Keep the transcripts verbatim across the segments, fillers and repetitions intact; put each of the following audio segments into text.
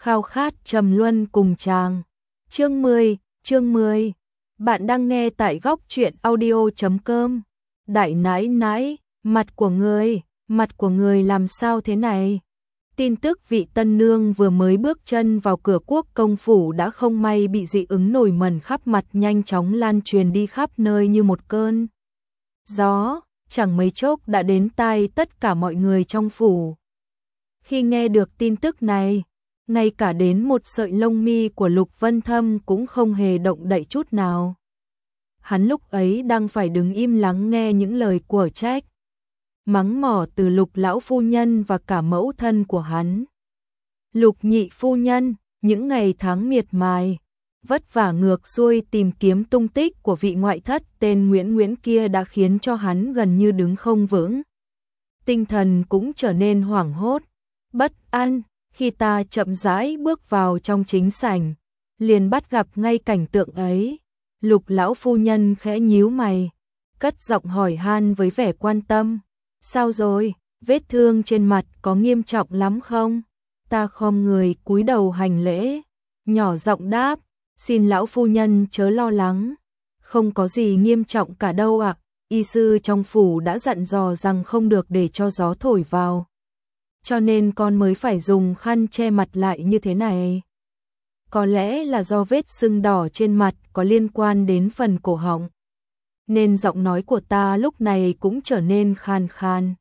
khao khát trầm luân cùng chàng. Chương mười, chương mười. Bạn đang nghe tại góc truyện audio chấm com. Đại nãi nãi, mặt của người, mặt của người làm sao thế này? Tin tức vị tân nương vừa mới bước chân vào cửa quốc công phủ đã không may bị dị ứng nổi mẩn khắp mặt, nhanh chóng lan truyền đi khắp nơi như một cơn gió, chẳng mấy chốc đã đến tai tất cả mọi người trong phủ. Khi nghe được tin tức này, ngay cả đến một sợi lông mi của Lục Vân Thâm cũng không hề động đậy chút nào. Hắn lúc ấy đang phải đứng im lắng nghe những lời của trách mắng mỏ từ Lục lão phu nhân và cả mẫu thân của hắn. Lục nhị phu nhân, những ngày tháng miệt mài, vất vả ngược xuôi tìm kiếm tung tích của vị ngoại thất tên Nguyễn Nguyễn kia đã khiến cho hắn gần như đứng không vững. Tinh thần cũng trở nên hoảng hốt, bất an. Khi ta chậm rãi bước vào trong chính sảnh, liền bắt gặp ngay cảnh tượng ấy. Lục lão phu nhân khẽ nhíu mày, cất giọng hỏi han với vẻ quan tâm. Sao rồi, vết thương trên mặt có nghiêm trọng lắm không? Ta khom người cúi đầu hành lễ, nhỏ giọng đáp, xin lão phu nhân chớ lo lắng, không có gì nghiêm trọng cả đâu ạ. Y sư trong phủ đã dặn dò rằng không được để cho gió thổi vào, cho nên con mới phải dùng khăn che mặt lại như thế này. Có lẽ là do vết sưng đỏ trên mặt có liên quan đến phần cổ họng, nên giọng nói của ta lúc này cũng trở nên khan khan,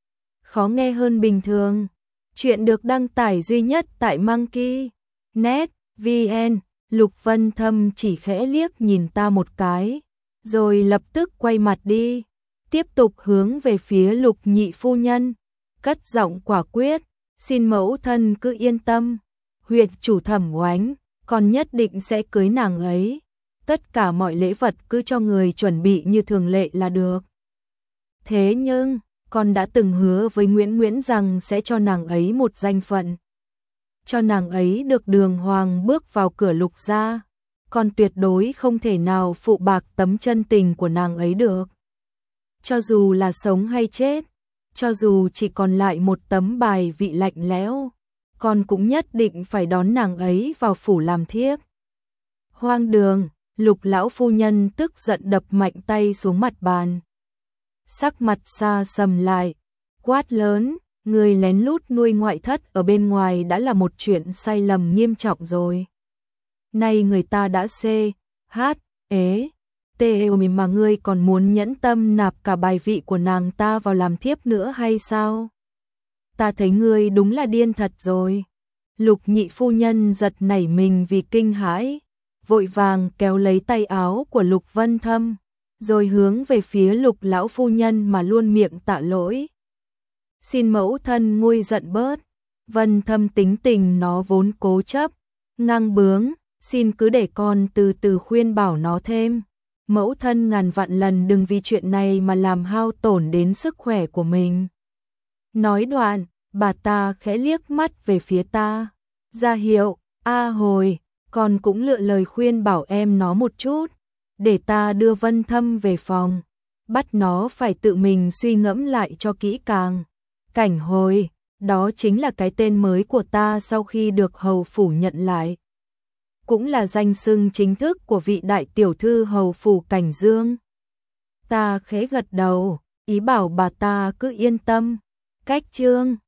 khó nghe hơn bình thường. Chuyện được đăng tải duy nhất tại Monkey net vn. Lục Vân Thâm chỉ khẽ liếc nhìn ta một cái, rồi lập tức quay mặt đi, tiếp tục hướng về phía Lục nhị phu nhân, cất giọng quả quyết, xin mẫu thân cứ yên tâm, huyệt chủ Thẩm Oánh, con nhất định sẽ cưới nàng ấy. Tất cả mọi lễ vật cứ cho người chuẩn bị như thường lệ là được. Thế nhưng, con đã từng hứa với Nguyễn Nguyễn rằng sẽ cho nàng ấy một danh phận, cho nàng ấy được đường hoàng bước vào cửa Lục gia. Con tuyệt đối không thể nào phụ bạc tấm chân tình của nàng ấy được. Cho dù là sống hay chết, cho dù chỉ còn lại một tấm bài vị lạnh lẽo, con cũng nhất định phải đón nàng ấy vào phủ làm thiếp. Hoang đường! Lục lão phu nhân tức giận đập mạnh tay xuống mặt bàn, sắc mặt xa sầm lại, quát lớn, người lén lút nuôi ngoại thất ở bên ngoài đã là một chuyện sai lầm nghiêm trọng rồi. Nay người ta đã xê, hát, ế, tê mà ngươi còn muốn nhẫn tâm nạp cả bài vị của nàng ta vào làm thiếp nữa hay sao? Ta thấy ngươi đúng là điên thật rồi. Lục nhị phu nhân giật nảy mình vì kinh hãi, vội vàng kéo lấy tay áo của Lục Vân Thâm, rồi hướng về phía Lục lão phu nhân mà luôn miệng tạ lỗi. Xin mẫu thân nguôi giận bớt, Vân Thâm tính tình nó vốn cố chấp, ngang bướng, xin cứ để con từ từ khuyên bảo nó thêm. Mẫu thân ngàn vạn lần đừng vì chuyện này mà làm hao tổn đến sức khỏe của mình. Nói đoạn, bà ta khẽ liếc mắt về phía ta, ra hiệu, a hồi, con cũng lựa lời khuyên bảo em nó một chút, để ta đưa Vân Thâm về phòng, bắt nó phải tự mình suy ngẫm lại cho kỹ càng. Cảnh Hồi, đó chính là cái tên mới của ta sau khi được hầu phủ nhận lại, cũng là danh xưng chính thức của vị đại tiểu thư hầu phủ Cảnh Dương. Ta khẽ gật đầu, ý bảo bà ta cứ yên tâm. Cách chương